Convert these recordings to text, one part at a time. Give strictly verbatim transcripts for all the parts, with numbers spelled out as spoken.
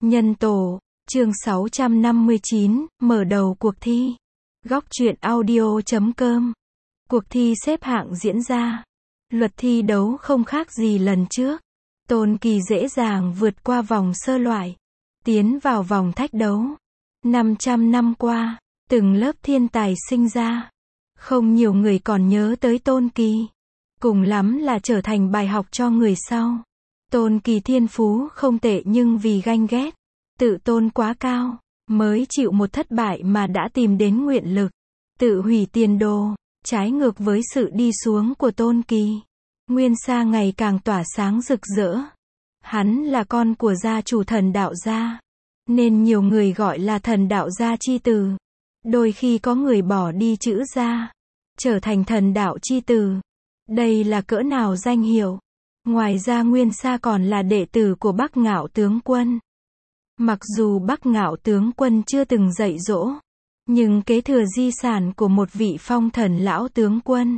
Nhân tổ, chương sáu trăm năm mươi chín, mở đầu cuộc thi. Góc truyện audio chấm com. Cuộc thi xếp hạng diễn ra. Luật thi đấu không khác gì lần trước. Tôn Kỳ dễ dàng vượt qua vòng sơ loại, tiến vào vòng thách đấu. năm trăm năm qua, từng lớp thiên tài sinh ra. Không nhiều người còn nhớ tới Tôn Kỳ. Cùng lắm là trở thành bài học cho người sau. Tôn Kỳ thiên phú không tệ nhưng vì ganh ghét, tự tôn quá cao, mới chịu một thất bại mà đã tìm đến nguyện lực, tự hủy tiền đồ, trái ngược với sự đi xuống của Tôn Kỳ. Nguyên Sa ngày càng tỏa sáng rực rỡ. Hắn là con của gia chủ Thần Đạo Gia, nên nhiều người gọi là Thần Đạo Gia chi tử. Đôi khi có người bỏ đi chữ gia, trở thành Thần Đạo chi tử. Đây là cỡ nào danh hiệu. Ngoài ra Nguyên Sa còn là đệ tử của Bắc Ngạo tướng quân. Mặc dù Bắc Ngạo tướng quân chưa từng dạy dỗ, nhưng kế thừa di sản của một vị phong thần lão tướng quân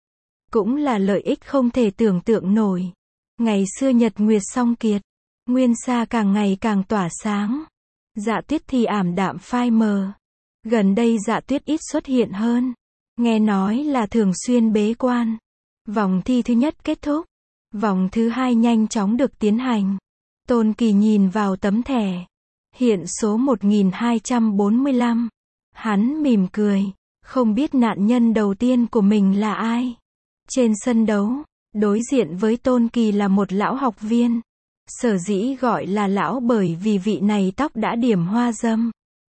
cũng là lợi ích không thể tưởng tượng nổi. Ngày xưa nhật nguyệt song kiệt, Nguyên Sa càng ngày càng tỏa sáng. Dạ Tuyết thì ảm đạm phai mờ. Gần đây Dạ Tuyết ít xuất hiện hơn, nghe nói là thường xuyên bế quan. Vòng thi thứ nhất kết thúc, vòng thứ hai nhanh chóng được tiến hành. Tôn Kỳ nhìn vào tấm thẻ, hiện số một nghìn hai trăm bốn mươi lăm. Hắn mỉm cười, không biết nạn nhân đầu tiên của mình là ai. Trên sân đấu, đối diện với Tôn Kỳ là một lão học viên. Sở dĩ gọi là lão bởi vì vị này tóc đã điểm hoa dâm,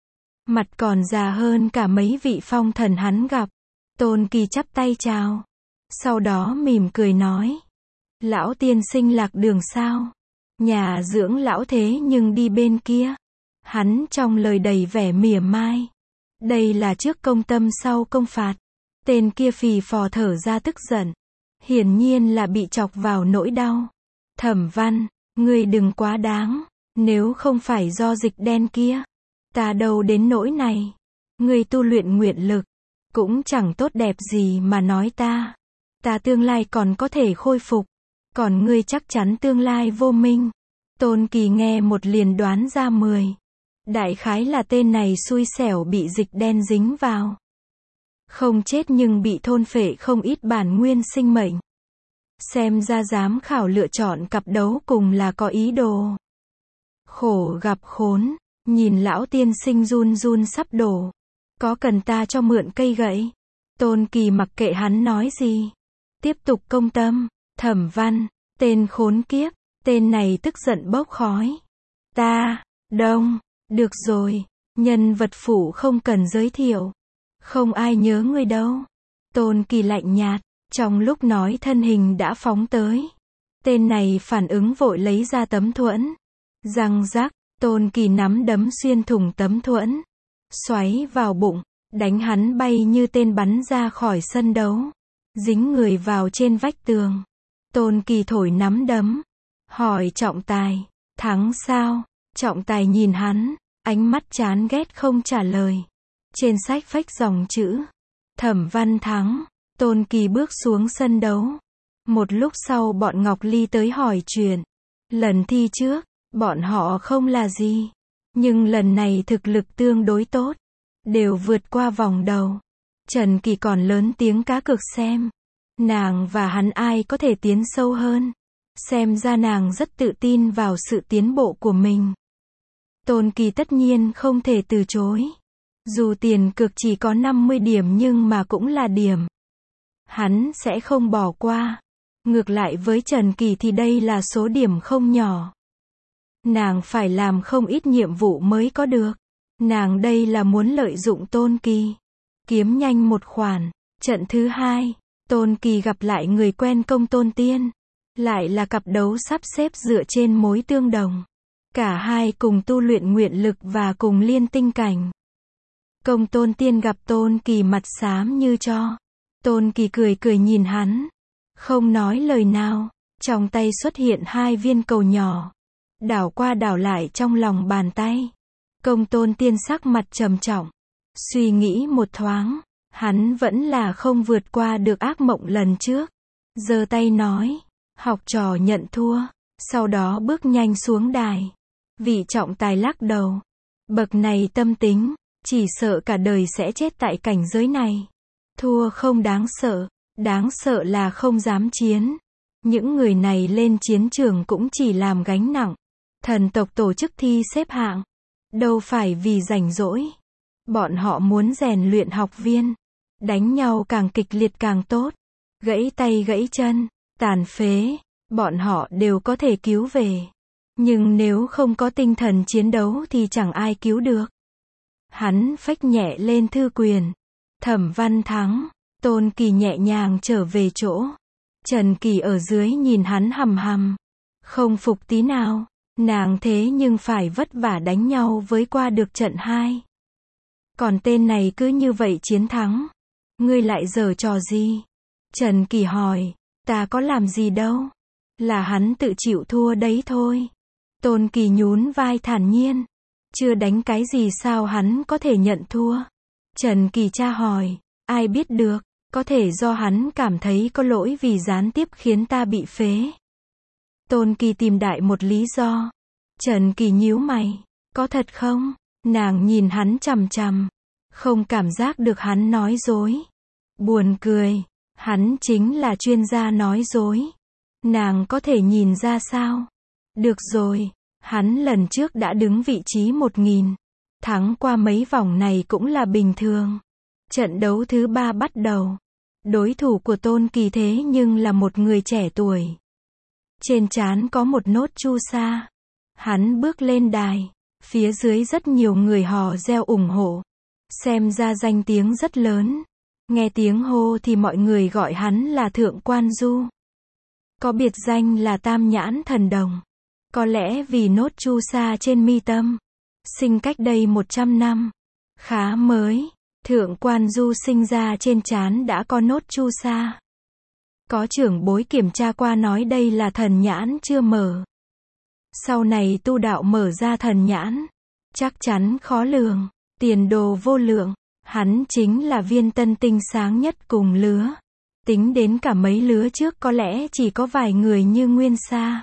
mặt còn già hơn cả mấy vị phong thần hắn gặp. Tôn Kỳ chắp tay chào, sau đó mỉm cười nói: Lão tiên sinh lạc đường sao? Nhà dưỡng lão thế nhưng đi bên kia. Hắn trong lời đầy vẻ mỉa mai. Đây là trước công tâm sau công phạt. Tên kia phì phò thở ra tức giận. Hiển nhiên là bị chọc vào nỗi đau. Thẩm Văn, ngươi đừng quá đáng. Nếu không phải do dịch đen kia, ta đâu đến nỗi này. Ngươi tu luyện nguyện lực, cũng chẳng tốt đẹp gì mà nói ta. Ta tương lai còn có thể khôi phục. Còn ngươi chắc chắn tương lai vô minh. Tôn Kỳ nghe một liền đoán ra mười. Đại khái là tên này xui xẻo bị dịch đen dính vào. Không chết nhưng bị thôn phệ không ít bản nguyên sinh mệnh. Xem ra giám khảo lựa chọn cặp đấu cùng là có ý đồ. Khổ gặp khốn, nhìn lão tiên sinh run run sắp đổ. Có cần ta cho mượn cây gậy? Tôn Kỳ mặc kệ hắn nói gì, tiếp tục công tâm. Thẩm Văn, tên khốn kiếp, tên này tức giận bốc khói. Ta, đông, được rồi, nhân vật phụ không cần giới thiệu. Không ai nhớ ngươi đâu. Tôn Kỳ lạnh nhạt, trong lúc nói thân hình đã phóng tới. Tên này phản ứng vội lấy ra tấm thuẫn. Răng rắc, Tôn Kỳ nắm đấm xuyên thủng tấm thuẫn, xoáy vào bụng, đánh hắn bay như tên bắn ra khỏi sân đấu, dính người vào trên vách tường. Tôn Kỳ thổi nắm đấm, hỏi trọng tài, thắng sao? Trọng tài nhìn hắn, ánh mắt chán ghét không trả lời. Trên sách phách dòng chữ, Thẩm Văn thắng. Tôn Kỳ bước xuống sân đấu. Một lúc sau bọn Ngọc Ly tới hỏi chuyện. Lần thi trước, bọn họ không là gì, nhưng lần này thực lực tương đối tốt, đều vượt qua vòng đầu. Trần Kỳ còn lớn tiếng cá cược xem nàng và hắn ai có thể tiến sâu hơn. Xem ra nàng rất tự tin vào sự tiến bộ của mình. Tôn Kỳ tất nhiên không thể từ chối. Dù tiền cược chỉ có năm mươi điểm nhưng mà cũng là điểm. Hắn sẽ không bỏ qua. Ngược lại với Trần Kỳ thì đây là số điểm không nhỏ. Nàng phải làm không ít nhiệm vụ mới có được. Nàng đây là muốn lợi dụng Tôn Kỳ, kiếm nhanh một khoản. Trận thứ hai, Tôn Kỳ gặp lại người quen Công Tôn Tiên. Lại là cặp đấu sắp xếp dựa trên mối tương đồng. Cả hai cùng tu luyện nguyện lực và cùng liên tinh cảnh. Công Tôn Tiên gặp Tôn Kỳ mặt xám như tro. Tôn Kỳ cười cười nhìn hắn, không nói lời nào. Trong tay xuất hiện hai viên cầu nhỏ, đảo qua đảo lại trong lòng bàn tay. Công Tôn Tiên sắc mặt trầm trọng, suy nghĩ một thoáng, hắn vẫn là không vượt qua được ác mộng lần trước. Giơ tay nói, học trò nhận thua, sau đó bước nhanh xuống đài. Vị trọng tài lắc đầu. Bậc này tâm tính, chỉ sợ cả đời sẽ chết tại cảnh giới này. Thua không đáng sợ, đáng sợ là không dám chiến. Những người này lên chiến trường cũng chỉ làm gánh nặng. Thần tộc tổ chức thi xếp hạng, đâu phải vì rảnh rỗi. Bọn họ muốn rèn luyện học viên. Đánh nhau càng kịch liệt càng tốt. Gãy tay gãy chân, tàn phế, bọn họ đều có thể cứu về. Nhưng nếu không có tinh thần chiến đấu thì chẳng ai cứu được. Hắn phách nhẹ lên thư quyền. Thẩm Văn thắng. Tôn Kỳ nhẹ nhàng trở về chỗ. Trần Kỳ ở dưới nhìn hắn hằm hằm. Không phục tí nào. Nàng thế nhưng phải vất vả đánh nhau với qua được trận hai. Còn tên này cứ như vậy chiến thắng. Ngươi lại giở trò gì? Trần Kỳ hỏi. Ta có làm gì đâu. Là hắn tự chịu thua đấy thôi. Tôn Kỳ nhún vai thản nhiên. Chưa đánh cái gì sao hắn có thể nhận thua? Trần Kỳ tra hỏi. Ai biết được, có thể do hắn cảm thấy có lỗi vì gián tiếp khiến ta bị phế. Tôn Kỳ tìm đại một lý do. Trần Kỳ nhíu mày. Có thật không? Nàng nhìn hắn chằm chằm. Không cảm giác được hắn nói dối. Buồn cười. Hắn chính là chuyên gia nói dối. Nàng có thể nhìn ra sao? Được rồi. Hắn lần trước đã đứng vị trí một nghìn. Thắng qua mấy vòng này cũng là bình thường. Trận đấu thứ ba bắt đầu. Đối thủ của Tôn Kỳ thế nhưng là một người trẻ tuổi. Trên trán có một nốt chu sa. Hắn bước lên đài. Phía dưới rất nhiều người hò reo ủng hộ. Xem ra danh tiếng rất lớn. Nghe tiếng hô thì mọi người gọi hắn là Thượng Quan Du. Có biệt danh là Tam Nhãn Thần Đồng. Có lẽ vì nốt chu sa trên mi tâm. Sinh cách đây một trăm năm. Khá mới. Thượng Quan Du sinh ra trên trán đã có nốt chu sa. Có trưởng bối kiểm tra qua nói đây là thần nhãn chưa mở. Sau này tu đạo mở ra thần nhãn. Chắc chắn khó lường. Tiền đồ vô lượng. Hắn chính là viên tân tinh sáng nhất cùng lứa. Tính đến cả mấy lứa trước có lẽ chỉ có vài người như Nguyên Sa.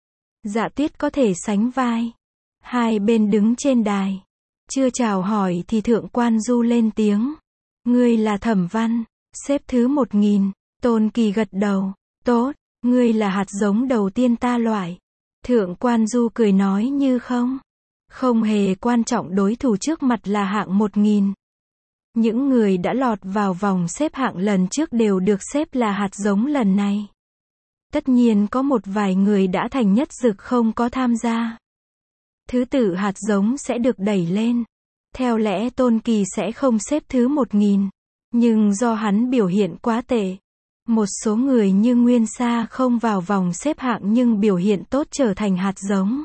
Dạ Tuyết có thể sánh vai. Hai bên đứng trên đài. Chưa chào hỏi thì Thượng Quan Du lên tiếng. Ngươi là Thẩm Văn, xếp thứ một nghìn. Tôn Kỳ gật đầu. Tốt, ngươi là hạt giống đầu tiên ta loại. Thượng Quan Du cười nói như không. Không hề quan trọng đối thủ trước mặt là hạng một nghìn. Những người đã lọt vào vòng xếp hạng lần trước đều được xếp là hạt giống lần này. Tất nhiên có một vài người đã thành nhất dực không có tham gia. Thứ tự hạt giống sẽ được đẩy lên. Theo lẽ Tôn Kỳ sẽ không xếp thứ một nghìn. Nhưng do hắn biểu hiện quá tệ. Một số người như Nguyên Sa không vào vòng xếp hạng nhưng biểu hiện tốt trở thành hạt giống.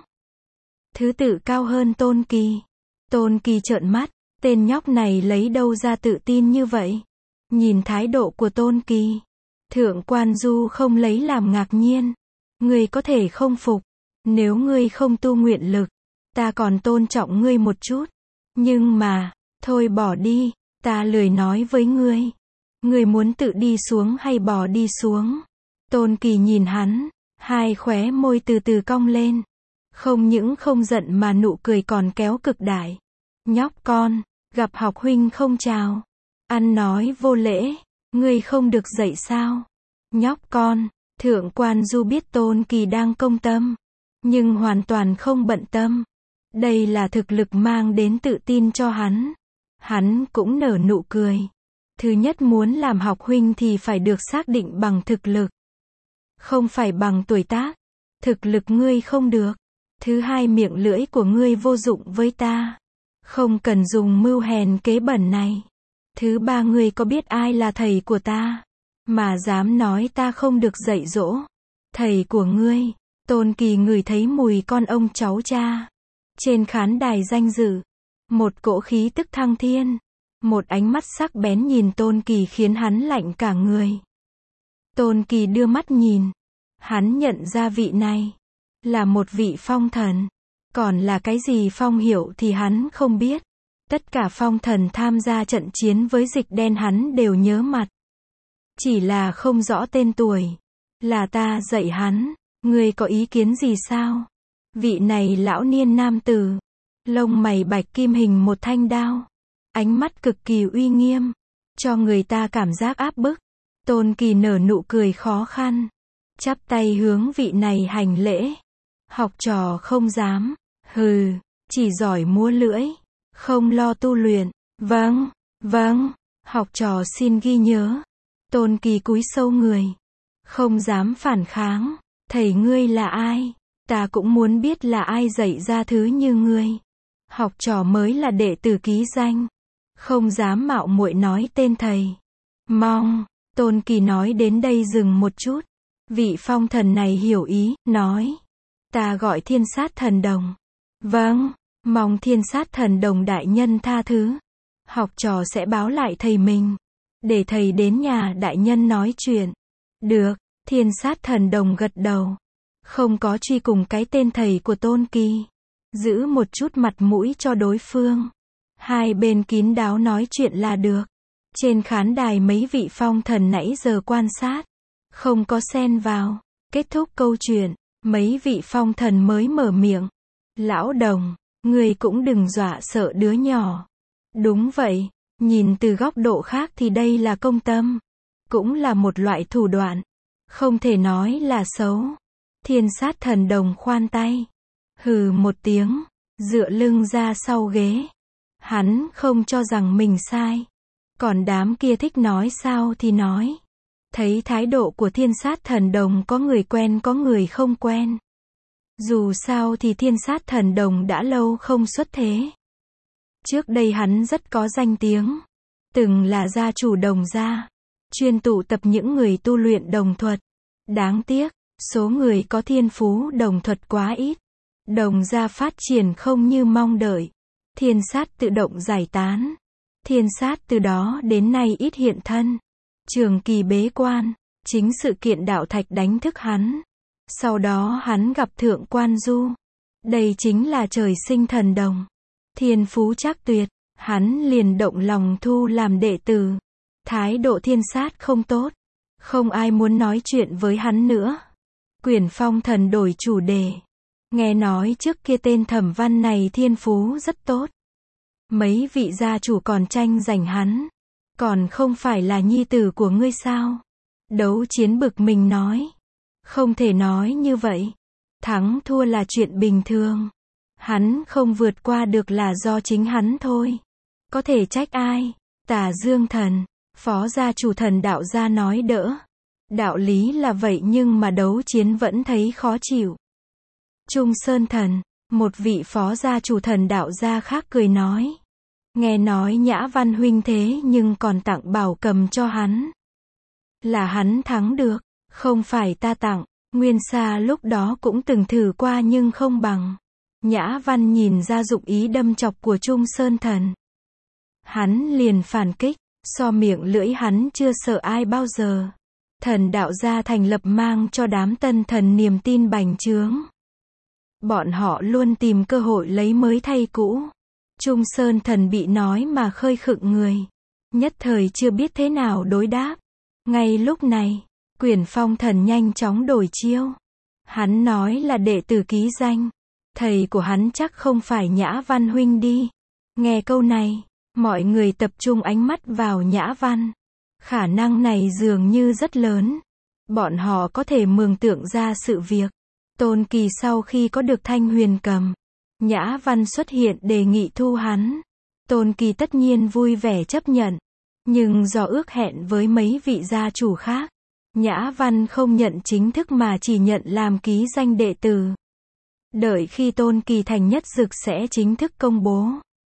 Thứ tự cao hơn Tôn Kỳ. Tôn Kỳ trợn mắt. Tên nhóc này lấy đâu ra tự tin như vậy? Nhìn thái độ của Tôn Kỳ. Thượng Quan Du không lấy làm ngạc nhiên. Ngươi có thể không phục. Nếu ngươi không tu nguyện lực, ta còn tôn trọng ngươi một chút. Nhưng mà, thôi bỏ đi, ta lười nói với ngươi. Ngươi muốn tự đi xuống hay bò đi xuống? Tôn Kỳ nhìn hắn, hai khóe môi từ từ cong lên. Không những không giận mà nụ cười còn kéo cực đại. Nhóc con, gặp học huynh không chào. Ăn nói vô lễ, ngươi không được dạy sao? Nhóc con, Thượng Quan Du biết Tôn Kỳ đang công tâm. Nhưng hoàn toàn không bận tâm. Đây là thực lực mang đến tự tin cho hắn. Hắn cũng nở nụ cười. Thứ nhất muốn làm học huynh thì phải được xác định bằng thực lực. Không phải bằng tuổi tác. Thực lực ngươi không được. Thứ hai miệng lưỡi của ngươi vô dụng với ta. Không cần dùng mưu hèn kế bẩn này. Thứ ba ngươi có biết ai là thầy của ta? Mà dám nói ta không được dạy dỗ. Thầy của ngươi. Tôn Kỳ ngửi thấy mùi con ông cháu cha. Trên khán đài danh dự. Một cỗ khí tức thăng thiên. Một ánh mắt sắc bén nhìn Tôn Kỳ khiến hắn lạnh cả người. Tôn Kỳ đưa mắt nhìn. Hắn nhận ra vị này. Là một vị phong thần. Còn là cái gì phong hiệu thì hắn không biết. Tất cả phong thần tham gia trận chiến với Dịch Đen hắn đều nhớ mặt. Chỉ là không rõ tên tuổi. Là ta dạy hắn. Ngươi có ý kiến gì sao? Vị này lão niên nam tử, lông mày bạch kim hình một thanh đao, ánh mắt cực kỳ uy nghiêm, cho người ta cảm giác áp bức. Tôn Kỳ nở nụ cười khó khăn, chắp tay hướng vị này hành lễ. Học trò không dám, hừ, chỉ giỏi múa lưỡi, không lo tu luyện. Vâng, vâng, học trò xin ghi nhớ. Tôn Kỳ cúi sâu người, không dám phản kháng. Thầy ngươi là ai? Ta cũng muốn biết là ai dạy ra thứ như ngươi. Học trò mới là đệ tử ký danh, không dám mạo muội nói tên thầy. Mong, Tôn Kỳ nói đến đây dừng một chút. Vị phong thần này hiểu ý, nói. Ta gọi Thiên Sát Thần Đồng. Vâng, mong Thiên Sát Thần Đồng đại nhân tha thứ. Học trò sẽ báo lại thầy mình, để thầy đến nhà đại nhân nói chuyện. Được, Thiên Sát Thần Đồng gật đầu. Không có truy cùng cái tên thầy của Tôn Kỳ. Giữ một chút mặt mũi cho đối phương. Hai bên kín đáo nói chuyện là được. Trên khán đài mấy vị phong thần nãy giờ quan sát, không có xen vào. Kết thúc câu chuyện, mấy vị phong thần mới mở miệng. Lão Đồng, người cũng đừng dọa sợ đứa nhỏ. Đúng vậy, nhìn từ góc độ khác thì đây là công tâm. Cũng là một loại thủ đoạn. Không thể nói là xấu. Thiên Sát Thần Đồng khoan tay. Hừ một tiếng, dựa lưng ra sau ghế. Hắn không cho rằng mình sai. Còn đám kia thích nói sao thì nói. Thấy thái độ của Thiên Sát Thần Đồng có người quen có người không quen. Dù sao thì Thiên Sát Thần Đồng đã lâu không xuất thế. Trước đây hắn rất có danh tiếng. Từng là gia chủ Đồng gia. Chuyên tụ tập những người tu luyện đồng thuật. Đáng tiếc, số người có thiên phú đồng thuật quá ít. Đồng gia phát triển không như mong đợi. Thiên Sát tự động giải tán. Thiên Sát từ đó đến nay ít hiện thân. Trường kỳ bế quan. Chính sự kiện đạo thạch đánh thức hắn. Sau đó hắn gặp Thượng Quan Du. Đây chính là trời sinh thần đồng. Thiên phú trác tuyệt. Hắn liền động lòng thu làm đệ tử. Thái độ Thiên Sát không tốt. Không ai muốn nói chuyện với hắn nữa. Quyển phong thần đổi chủ đề. Nghe nói trước kia tên Thẩm Văn này thiên phú rất tốt. Mấy vị gia chủ còn tranh giành hắn. Còn không phải là nhi tử của ngươi sao? Đấu chiến bực mình nói. Không thể nói như vậy. Thắng thua là chuyện bình thường. Hắn không vượt qua được là do chính hắn thôi. Có thể trách ai? Tà Dương Thần, phó gia chủ Thần Đạo gia nói đỡ. Đạo lý là vậy nhưng mà đấu chiến vẫn thấy khó chịu. Trung Sơn Thần, một vị phó gia chủ Thần Đạo gia khác cười nói. Nghe nói Nhã Văn huynh thế nhưng còn tặng bảo cầm cho hắn. Là hắn thắng được, không phải ta tặng. Nguyên Sa lúc đó cũng từng thử qua nhưng không bằng. Nhã Văn nhìn ra dụng ý đâm chọc của Trung Sơn Thần. Hắn liền phản kích, so miệng lưỡi hắn chưa sợ ai bao giờ. Thần Đạo gia thành lập mang cho đám tân thần niềm tin bành trướng. Bọn họ luôn tìm cơ hội lấy mới thay cũ. Trung Sơn Thần bị nói mà khơi khựng người. Nhất thời chưa biết thế nào đối đáp. Ngay lúc này, Quyển Phong Thần nhanh chóng đổi chiêu. Hắn nói là đệ tử ký danh. Thầy của hắn chắc không phải Nhã Văn huynh đi. Nghe câu này, mọi người tập trung ánh mắt vào Nhã Văn. Khả năng này dường như rất lớn. Bọn họ có thể mường tượng ra sự việc. Tôn Kỳ sau khi có được Thanh Huyền Cầm, Nhã Văn xuất hiện đề nghị thu hắn. Tôn Kỳ tất nhiên vui vẻ chấp nhận. Nhưng do ước hẹn với mấy vị gia chủ khác, Nhã Văn không nhận chính thức mà chỉ nhận làm ký danh đệ tử. Đợi khi Tôn Kỳ thành nhất dực sẽ chính thức công bố.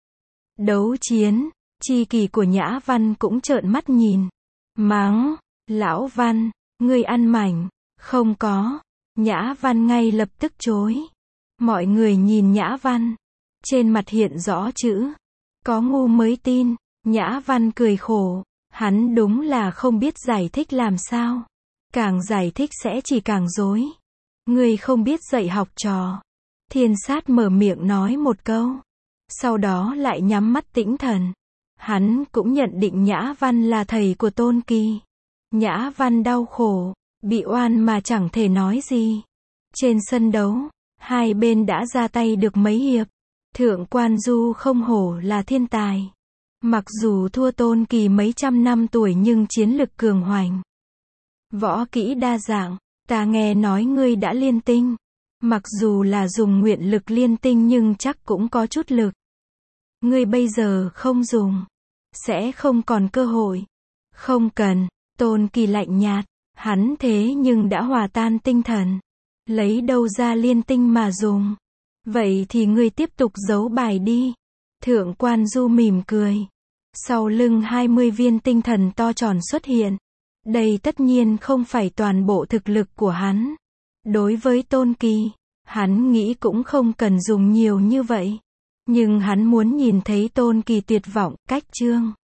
Đấu chiến, chi kỳ của Nhã Văn cũng trợn mắt nhìn. Mắng, lão Văn, ngươi ăn mảnh. Không có. Nhã Văn ngay lập tức chối. Mọi người nhìn Nhã Văn. Trên mặt hiện rõ chữ. Có ngu mới tin. Nhã Văn cười khổ. Hắn đúng là không biết giải thích làm sao. Càng giải thích sẽ chỉ càng rối. Ngươi không biết dạy học trò. Thiên Sát mở miệng nói một câu. Sau đó lại nhắm mắt tĩnh thần. Hắn cũng nhận định Nhã Văn là thầy của Tôn Kỳ. Nhã Văn đau khổ, bị oan mà chẳng thể nói gì. Trên sân đấu, Hai bên đã ra tay được mấy hiệp. Thượng quan Du không hổ là thiên tài. Mặc dù thua Tôn Kỳ mấy trăm năm tuổi nhưng chiến lực cường hoành. Võ kỹ đa dạng, ta nghe nói ngươi đã liên tinh. Mặc dù là dùng nguyện lực liên tinh nhưng chắc cũng có chút lực. Ngươi bây giờ không dùng, sẽ không còn cơ hội. Không cần, Tôn Kỳ lạnh nhạt, hắn thế nhưng đã hòa tan tinh thần. Lấy đâu ra liên tinh mà dùng. Vậy thì ngươi tiếp tục giấu bài đi. Thượng quan Du mỉm cười. Sau lưng hai mươi viên tinh thần to tròn xuất hiện. Đây tất nhiên không phải toàn bộ thực lực của hắn. Đối với Tôn Kỳ, hắn nghĩ cũng không cần dùng nhiều như vậy. Nhưng hắn muốn nhìn thấy Tôn Kỳ tuyệt vọng, cách chương.